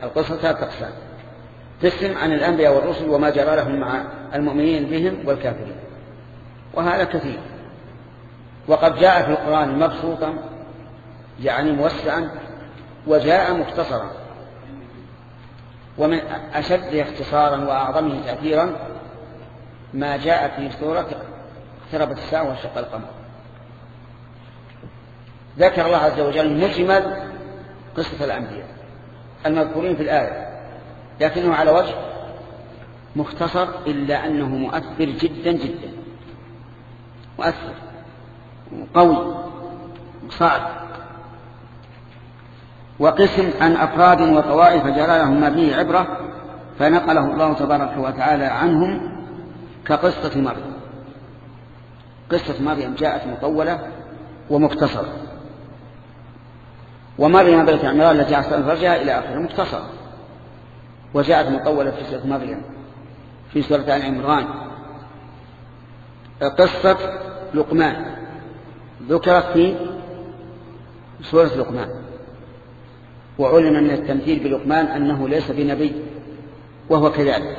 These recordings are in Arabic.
القصة ثلاثة أقسام: قسم عن الأنبياء والرسل وما جرى لهم مع المؤمنين بهم والكافرين، وهذا كثير. وقد جاء في القرآن مبسوطا يعني موسعا، وجاء مختصرا. ومن أشد اختصارا وأعظمه تأثيرا ما جاء في سورة اقتربت الساعة وانشق القمر. ذكر الله عز وجل مجمل قصة الأنبياء المذكورين في الآية، لكنه على وجه مختصر، إلا أنه مؤثر جدا جدا، مؤثر قوي صعب. وقسم عن أفراد وطوائف جرى لهم ما فيه عبرة فنقله الله تبارك وتعالى عنهم، كقصة مريم. قصة مريم جاءت مطولة ومختصرة، ومريم بنت عمران التي أحصنت فرجها إلى آخره مختصرة. وجاءت مطولة في سورة مريم في سورة آل عمران. قصة لقمان ذكرت في سورة لقمان، وعلم من التمثيل بلقمان أنه ليس بنبي، وهو كذلك.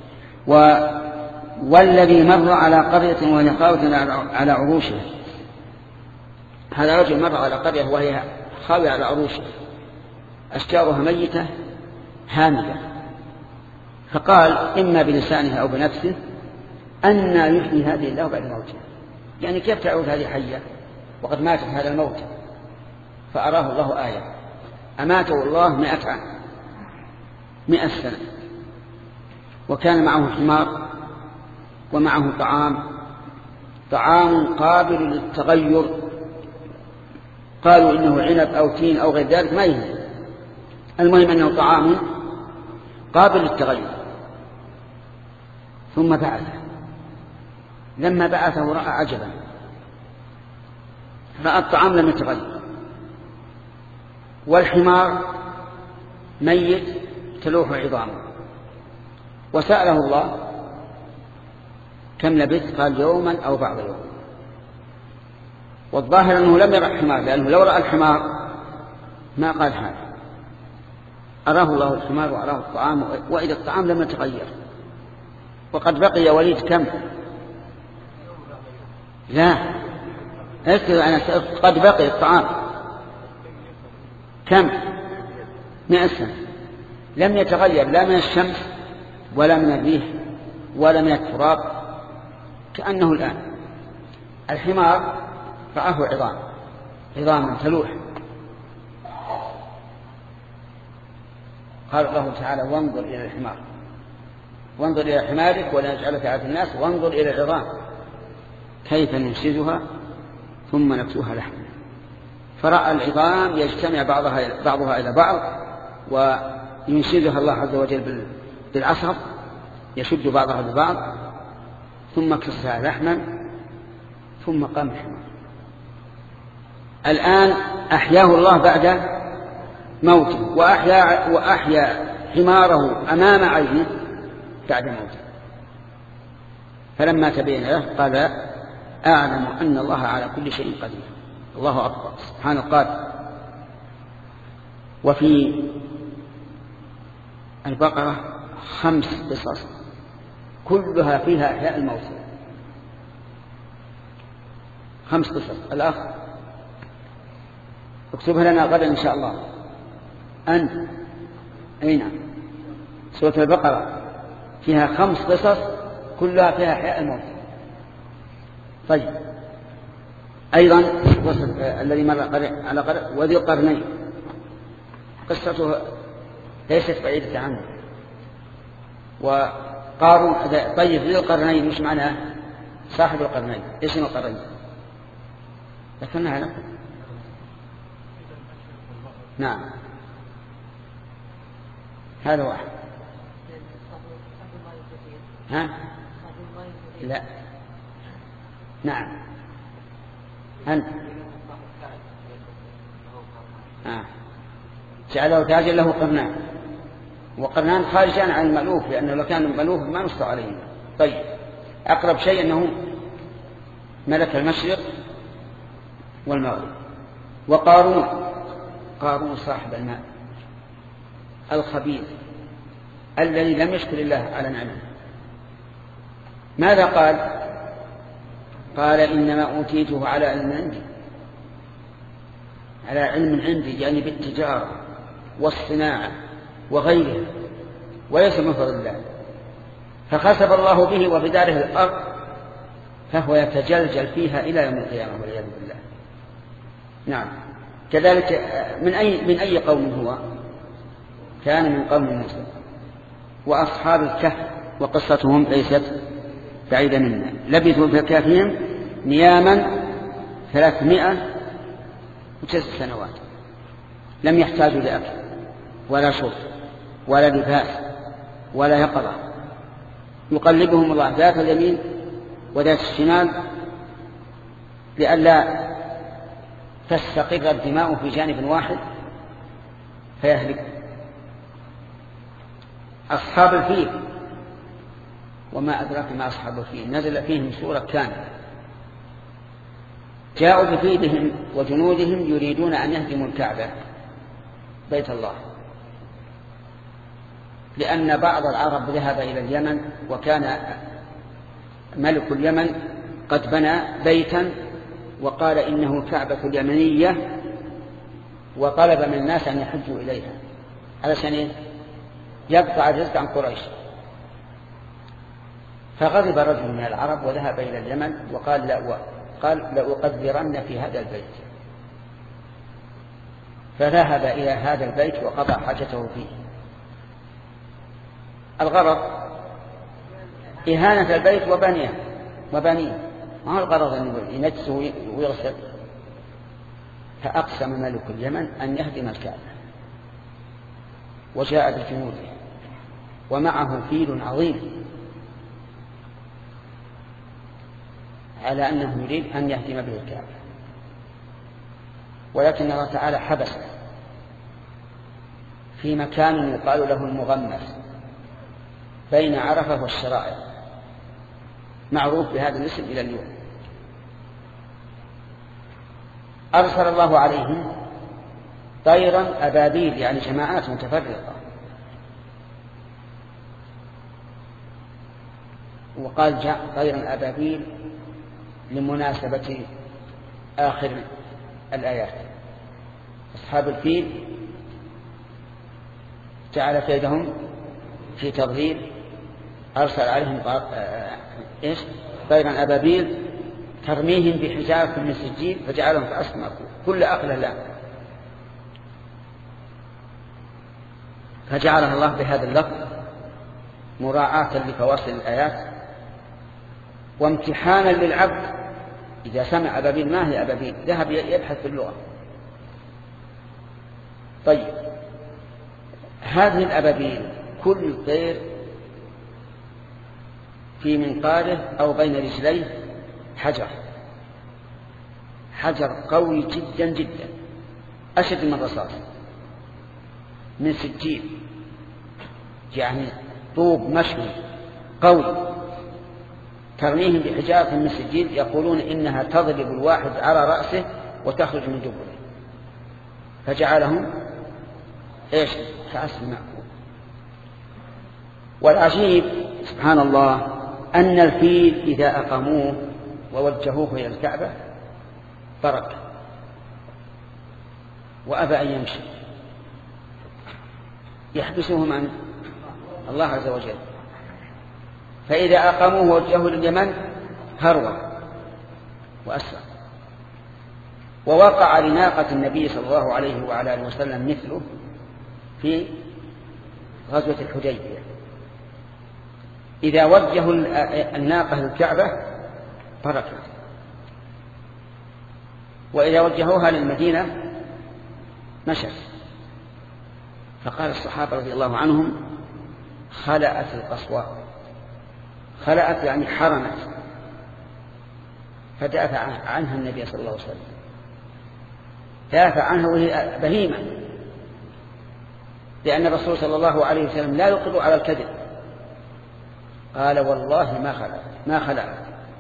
والذي مر على قرية وهي خاوية على عروشها، هذا رجل مر على قرية وهي خاوية على عروشها، أشجارها ميتة هامدة، فقال إما بلسانه أو بنفسه: أنى يحيي هذه الله بعد موتها، يعني كيف تعود هذه حية وقد ماتت هذا الموت؟ فأراه الله آية، أماته الله 100 عام، 100 سنة، وكان معه حمار ومعه طعام قابل للتغير، قالوا إنه عنب أو تين أو غير ذلك، ما يهم، المهم أنه طعام قابل للتغير. ثم بعثه، لما بعثه رأى عجبا، رأى الطعام لم يتغير، والحمار ميت تلوح عظامه، وسأله الله: كم لبثت؟ قال: يوما أو بعض يوم. والظاهر أنه لم يرى الحمار، لأنه لو رأى الحمار ما قال هذا. أراه الله الحمار وأراه الطعام، وإذا الطعام لم يتغير. وقد بقي يا وليد كم؟ لا قد بقي الطعام كم؟ 100 سنة لم يتغير، لا من الشمس ولا من الريح ولا من التراب، كأنه الآن. الحمار رآه عظاما تلوح. قال الله تعالى: وانظر إلى الحمار، وانظر إلى حمارك ولا نجعلك آية الناس، وانظر إلى العظام كيف ننشزها ثم نكسوها لحما. فرأى العظام يجتمع بعضها إلى بعض، وينشزها الله عز وجل بالعصب، يشد بعضها ببعض، ثم كسها لحما، ثم قام الحمار. الآن أحياه الله بعد موته، وأحيا حماره أمام عينه بعد موته. فلما تبين له قال: أعلم أن الله على كل شيء قدير. الله أكبر، سبحان القادر. وفي البقرة 5 قصص كلها فيها إحياء الموتى، 5 قصص. الأخ اكتبها لنا غدا إن شاء الله. أنت أين؟ سورة البقرة فيها 5 قصص كلها فيها إحياء الموتى. طيب، أيضا الذي مر على قرية وذي القرنين قصته ليست بعيدة عنه. وقارون. طيب، ذي القرنين مش معناه صاحب القرنين؟ اسم القرنين ذكرناها لكم. نعم، هذا واحد. ها؟ لا. نعم، أنت جعله تاجا له قرنان، وقرنان خارجان عن المألوف، لأنه لو كان المألوف ما نص عليه. طيب، أقرب شيء أنه ملك المشرق والمغرب. وقارون صاحب المال، الخبيث الذي لم يشكر الله على نعمه. ماذا قال؟ قال إنما أوتيته على علم عندي، على علم عندي، يعني بالتجارة والصناعة وغيرها، وليس من فضل الله. فخسف الله به وبداره الأرض، فهو يتجلجل فيها إلى يوم القيامة والعياذ بالله. نعم. كذلك من أي قوم هو؟ كان من قوم موسى وأصحاب الكهف، وقصتهم ليست بعيدة منا. لبثوا في كهفهم نياما 309 سنوات، لم يحتاجوا لأكل ولا شرب ولا لباس ولا يقظة. يقلبهم الله ذات اليمين وذات الشمال لئلا تستقر الدماء في جانب واحد فيهلك. أصحاب الفيل، وما أدراك ما أصحاب الفيل، نزل فيهم سورة كاملة. جاءوا بفيلهم وجنودهم يريدون أن يهدموا الكعبة بيت الله، لأن بعض العرب ذهب إلى اليمن، وكان ملك اليمن قد بنى بيتا وقال إنه كعبة اليمنية، وطلب من الناس أن يحجوا إليها علشان يقطع الرزق عن قريش. فغضب رجل من العرب وذهب إلى اليمن وقال لأقدرن في هذا البيت. فذهب إلى هذا البيت وقضى حاجته فيه. الغرض إهانة البيت وبنيه، ما هو الغرض أن ينجسه ويغسل. فأقسم ملك اليمن أن يهدم الكعبة، وجاء بجنوده ومعه فيل عظيم على أنه يريد أن يهدم به الكعبة، ولكن الله تعالى حبسه في مكان يقال له المغمس بين عرفة والشرائع، معروف بهذا الاسم إلى اليوم. أرسل الله عليهم طيرا أبابيل، يعني جماعات متفرقة، وقال جاء طيرا أبابيل لمناسبة آخر الآيات. أصحاب الفيل جعل كيدهم في تضليل، أرسل عليهم طيرا أبابيل ترميهم بحجارة من سجيل فجعلهم كأصنام كل أقل لا. فجعلها الله بهذا اللفظ مراعاة لفواصل الآيات وامتحانا للعبد. إذا سمع أبابيل ما هي أبابيل ذهب يبحث في اللغة. طيب، هذه الأبابيل كل طير في منقاره أو بين رجليه حجر قوي جدا جدا، أشد من الرصاص، من سجيل، يعني طوب مشوي قوي، ترميهم بحجارة من سجيل، يقولون إنها تضرب الواحد على رأسه وتخرج من دبره، فجعلهم كعصف مأكول. والعجيب سبحان الله أن الفيل إذا أقاموه ووجهوه إلى الكعبة برك وأبى أن يمشي، يحبسهم عن الله عز وجل. فإذا أقاموه ووجهوه لليمن هرول وأسرع. ووقع لناقة النبي صلى الله عليه وعلى آله وسلم مثله في غزوة الحديبية. إذا وجهوا الناقة للكعبة بركت، وإذا وجهوها للمدينة مشت. فقال الصحابة رضي الله عنهم خلأت القصواء، خلأت يعني حرمت، فدافع عنها النبي صلى الله عليه وسلم، دافع عنها وهي بهيمة، لأن الرسول صلى الله عليه وسلم لا يقر على الكذب. قال والله ما خلأت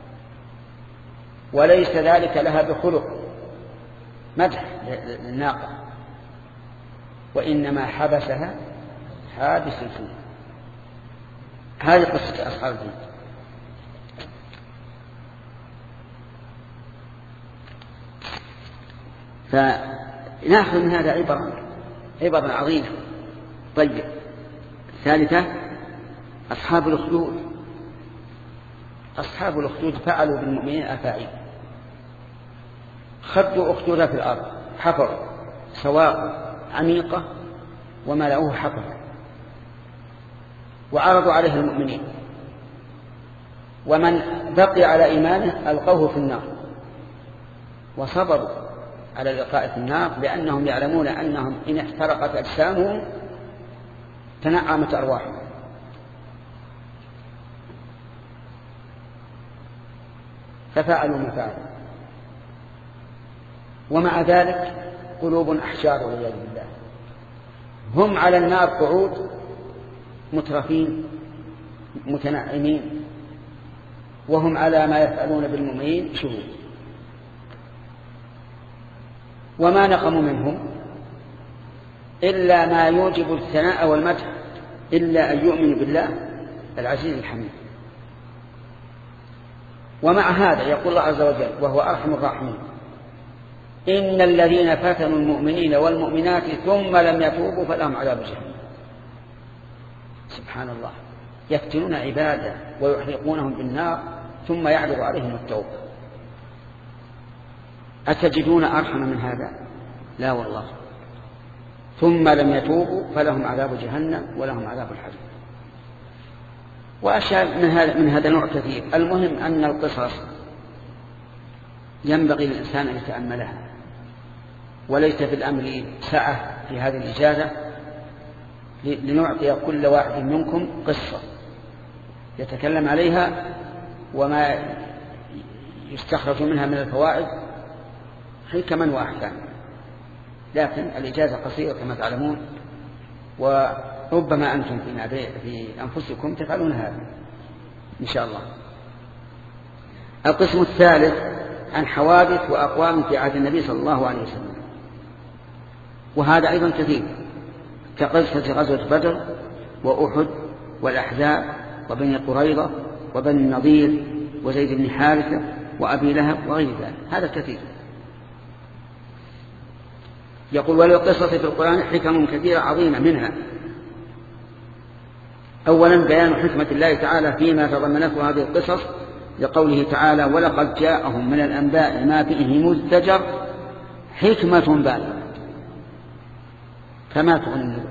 وليس ذلك لها بخلق، مدح للناقة، وإنما حبسها حادث الفيل. هذه قصة أصحاب الفيل. فنأخذ من هذا عبرة عظيمة. طيب، الثالثة أصحاب الأخدود. أصحاب الأخدود فعلوا بالمؤمنين أفاعيل، خدوا أخدودا في الأرض، حفروا سواق عميقة وملأوه حفرا، وعرضوا عليه المؤمنين، ومن بقي على إيمانه ألقوه في النار، وصبروا على الإلقاء في النار لأنهم يعلمون أنهم إن احترقت أجسامهم تنعمت أرواحهم. ففعلوا ما فعلوا، ومع ذلك قلوب أحجار والعياذ بالله. هم على النار قعود مترفين متنعمين، وهم على ما يفعلون بالمؤمنين شهود. وما نقموا منهم إلا ما يوجب الثناء والمدح، إلا أن يؤمنوا بالله العزيز الحميد. ومع هذا يقول الله عز وجل وهو أرحم الراحمين: إن الذين فتنوا المؤمنين والمؤمنات ثم لم يتوبوا فلهم عذاب جهنم. سبحان الله، يفتنون عباده ويحرقونهم بالنار ثم يعرض عليهم التوبة. أتجدون أرحم من هذا؟ لا والله. ثم لم يتوبوا فلهم عذاب جهنم ولهم عذاب الحريق. وأشياء من هذا النوع كثير. المهم أن القصص ينبغي للإنسان أن يتأملها، وليس في الأمر سعة في هذه الإجازة لنعطي كل واحد منكم قصة يتكلم عليها وما يستخرج منها من الفوائد حكما وأحكاما، لكن الإجازة قصيرة كما تعلمون، وربما أنتم في أنفسكم تفعلون هذا إن شاء الله. القسم الثالث عن حوادث وأقوام في عهد النبي صلى الله عليه وسلم، وهذا أيضا كثير، كقصة غزوة بدر وأحد والأحزاب وبني قريظة وبني النضير وزيد بن حارثة وأبي لهب وغير ذلك، هذا كثير. يقول: وللقصص في القرآن حكم كثيرة عظيمة، منها أولا بيان حكمة الله تعالى فيما تضمنته هذه القصص، لقوله تعالى: ولقد جاءهم من الأنباء ما فيه مزدجر حكمة بالغة فما تغني النذر.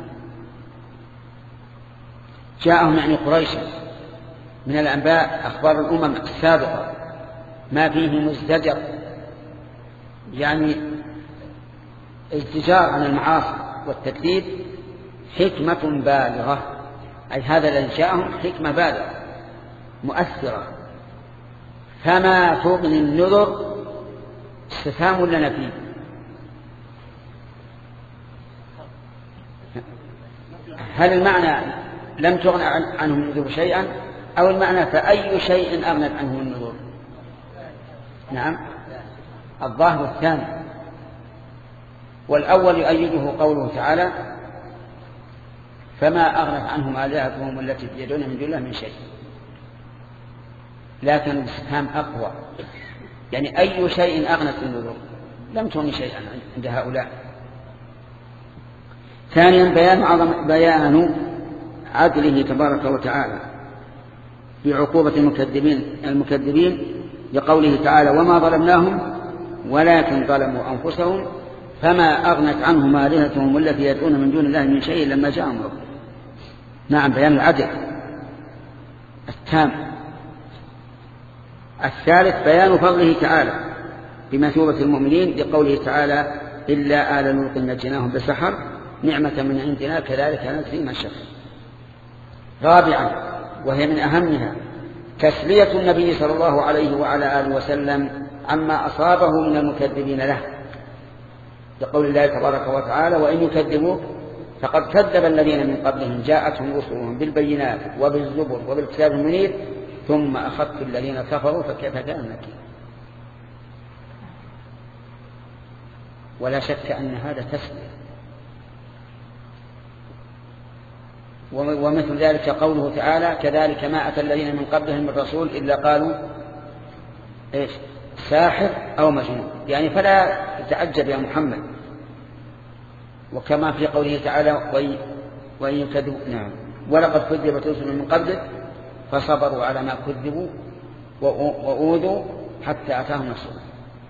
جاءهم يعني قريش من الأنباء، أخبار الأمم السابقة، ما فيه مزدجر يعني ازدجار عن المعاصي والتكذيب، حكمة بالغة، أي هذا الذي جاءهم حكمة بالغة مؤثرة. فما تغني النذر استفهام لنا فيه. هل المعنى لم تغن عنهم النذر شيئا، أو المعنى فأي شيء أغنت عنهم النذر؟ نعم، الظاهر الثاني، والأول يؤيده قوله تعالى: فما أغنت عنهم آلهتهم التي يدعون من دون الله من شيء. لكن الاستفهام أقوى، يعني أي شيء أغنت النذر؟ لم تغن شيئا عند هؤلاء. ثانيا بيان عدله تبارك وتعالى بعقوبة المكذبين لقوله تعالى: وما ظلمناهم ولكن ظلموا أنفسهم فما أغنت عنهم آلهتهم التي يدعون من دون الله من شيء لما جاء أمره. نعم، بيان العدل التام. الثالث بيان فضله تعالى بمثوبة المؤمنين لقوله تعالى: إلا آل لوط نجيناهم بسحر نعمة من عندنا كذلك نجزي من شكر. رابعا وهي من أهمها تسلية النبي صلى الله عليه وعلى آله وسلم عما أصابه من المكذبين له، لقول الله تبارك وتعالى: وإن يكذبوك فقد كذب الذين من قبلهم جاءتهم رسلهم بالبينات وبالزبر وبالكتاب المنير ثم أخذت الذين كفروا فكيف كان نكير. ولا شك أن هذا تسلية. ومثل ذلك قوله تعالى كذلك ما أتى الذين من قبلهم من رسول إلا قالوا إيش ساحر أو مجنون، يعني فلا تتعجب يا محمد. وكما في قوله تعالى وإن يكذبوا نعم ولقد كذبت رسل من قبلك فصبروا على ما كذبوا وأوذوا حتى أتاهم نصرنا.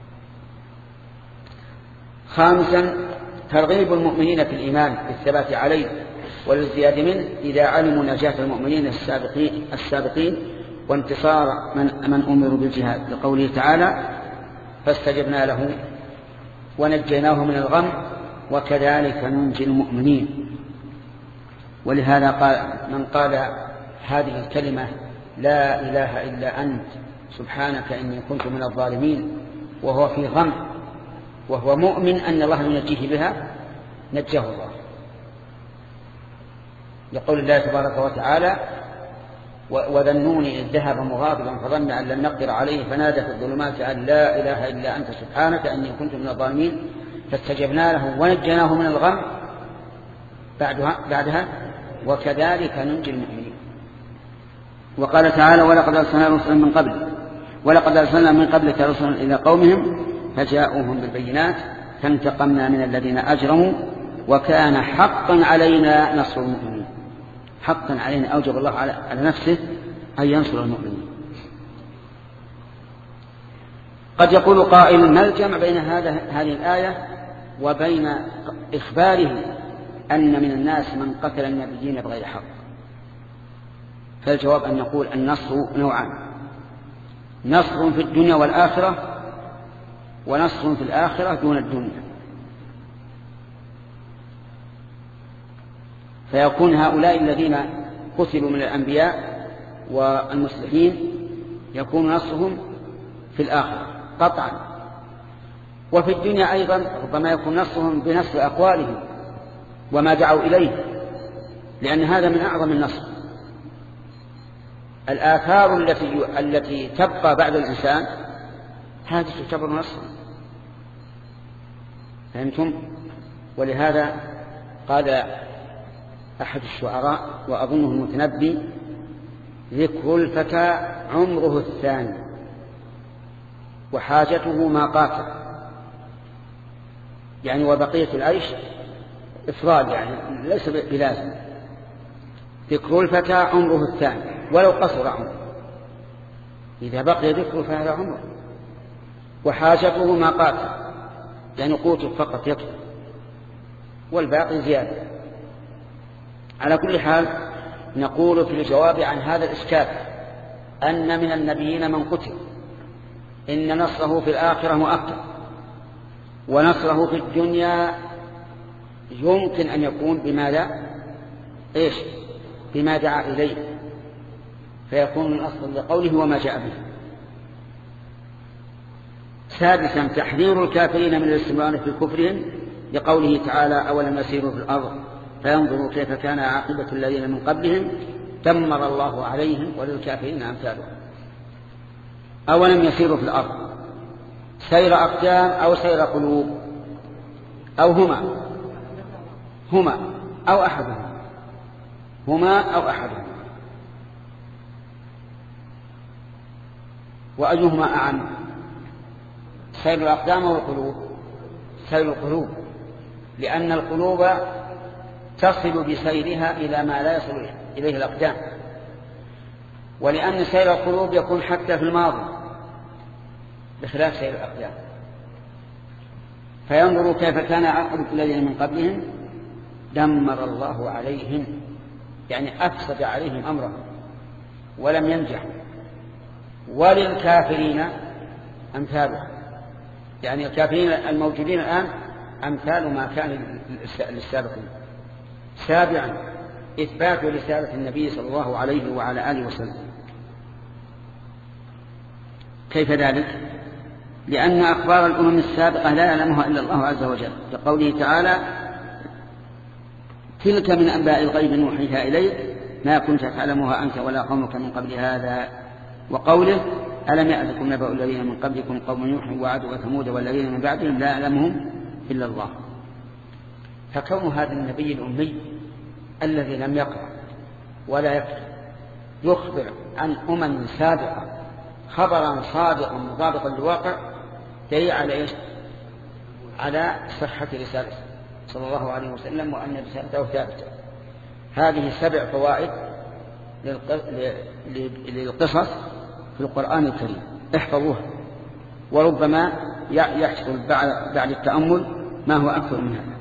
خامسا ترغيب المؤمنين في الإيمان بالثبات عليه والازدياد منه إذا علموا نجاة المؤمنين السابقين وانتصار من أمروا بالجهاد، لقوله تعالى فاستجبنا له ونجيناه من الغم وكذلك ننجي المؤمنين. ولهذا قال من قال هذه الكلمة لا إله إلا أنت سبحانك إني كنت من الظالمين وهو في غم وهو مؤمن أن الله ينجيه بها نجاه الله، لقول الله تبارك وتعالى وذنون إذ ذهب مغاضبا فظن أن لن نقدر عليه فنادى في الظلمات أن لا إله إلا أنت سبحانك إني كنت من الظالمين فاستجبنا له ونجيناه من الغم بعدها وكذلك ننجي المؤمنين. وقال تعالى ولقد أرسلنا من قبلك رسلا إلى قومهم فجاءوهم بالبينات فانتقمنا من الذين أجرموا وكان حقا علينا نصر المؤمنين. حقا علينا أوجب الله على نفسه أن ينصر المؤمنين. قد يقول قائل ما الجمع بين هذه الآية وبين إخباره أن من الناس من قتل النبيين بغير حق؟ فالجواب أن نقول النصر نوعان: نصر في الدنيا والآخرة ونصر في الآخرة دون الدنيا. فيكون هؤلاء الذين قتلوا من الأنبياء والمصلحين يكون نصرهم في الآخرة قطعا، وفي الدنيا أيضا ربما يكون نصرهم بنصر أقوالهم وما دعوا إليه، لأن هذا من أعظم النصر. الآثار التي تبقى بعد الإنسان هذه تعتبر نصرا، فهمتم؟ ولهذا قال أحد الشعراء وأظنه المتنبي ذكر الفتى عمره الثاني وحاجته ما قاتل، يعني وبقية العيش إفضال، يعني ليس بلازم. ذكر الفتى عمره الثاني ولو قصر عمره، إذا بقي ذكره فهذا عمره. وحاجته ما قاتل، يعني قوته فقط يكفي والباقي زيادة. على كل حال نقول في الجواب عن هذا الإشكال أن من النبيين من قتل إن نصره في الآخرة مؤكد، ونصره في الدنيا يمكن أن يكون بما دعا إليه، فيكون من أصل لقوله وما جاء به. سادسا تحذير الكافرين من الاستمرار في كفرهم لقوله تعالى أولم يسيروا في الأرض فينظروا كيف كان عاقبة الذين من قبلهم دمر الله عليهم وللكافرين أمثالهم. أولم يسيروا في الأرض سير أقدام أو سير قلوب أو هما أو أحدهما، وأيهما أعم، سير الأقدام أو القلوب؟ سير القلوب، لأن القلوب تصل بسيرها إلى ما لا يصل إليه الأقدام، ولأن سير القلوب يكون حتى في الماضي بخلاف سير الأقدام. فينظروا كيف كان عاقبة الذين من قبلهم دمر الله عليهم، يعني أفسد عليهم أمرهم ولم ينجحوا. وللكافرين أمثالها، يعني الكافرين الموجودين الآن أمثال ما كان للسابقين. سابعا إثبات رسالة النبي صلى الله عليه وعلى آله وسلم. كيف ذلك؟ لأن أخبار الأمم السابقة لا يعلمها إلا الله عز وجل، لقوله تعالى تلك من أنباء الغيب نوحيها إليك ما كنت تعلمها أنت ولا قومك من قبل هذا. وقوله ألم يأتكم نبأ الذين من قبلكم قوم نوح وعاد وثمود والذين من بعدهم لا يعلمهم إلا الله. فكون هذا النبي الأمي الذي لم يقرأ ولا يكذب، يخبر عن أمم سابقة خبرا صادقا مطابقا للواقع دليل على إيش؟ على صحة رسالته صلى الله عليه وسلم وأن رسالته ثابتة. هذه 7 فوائد للقصص في القرآن الكريم، احفظوها، وربما يحصل بعد التأمل ما هو أكثر من هذا.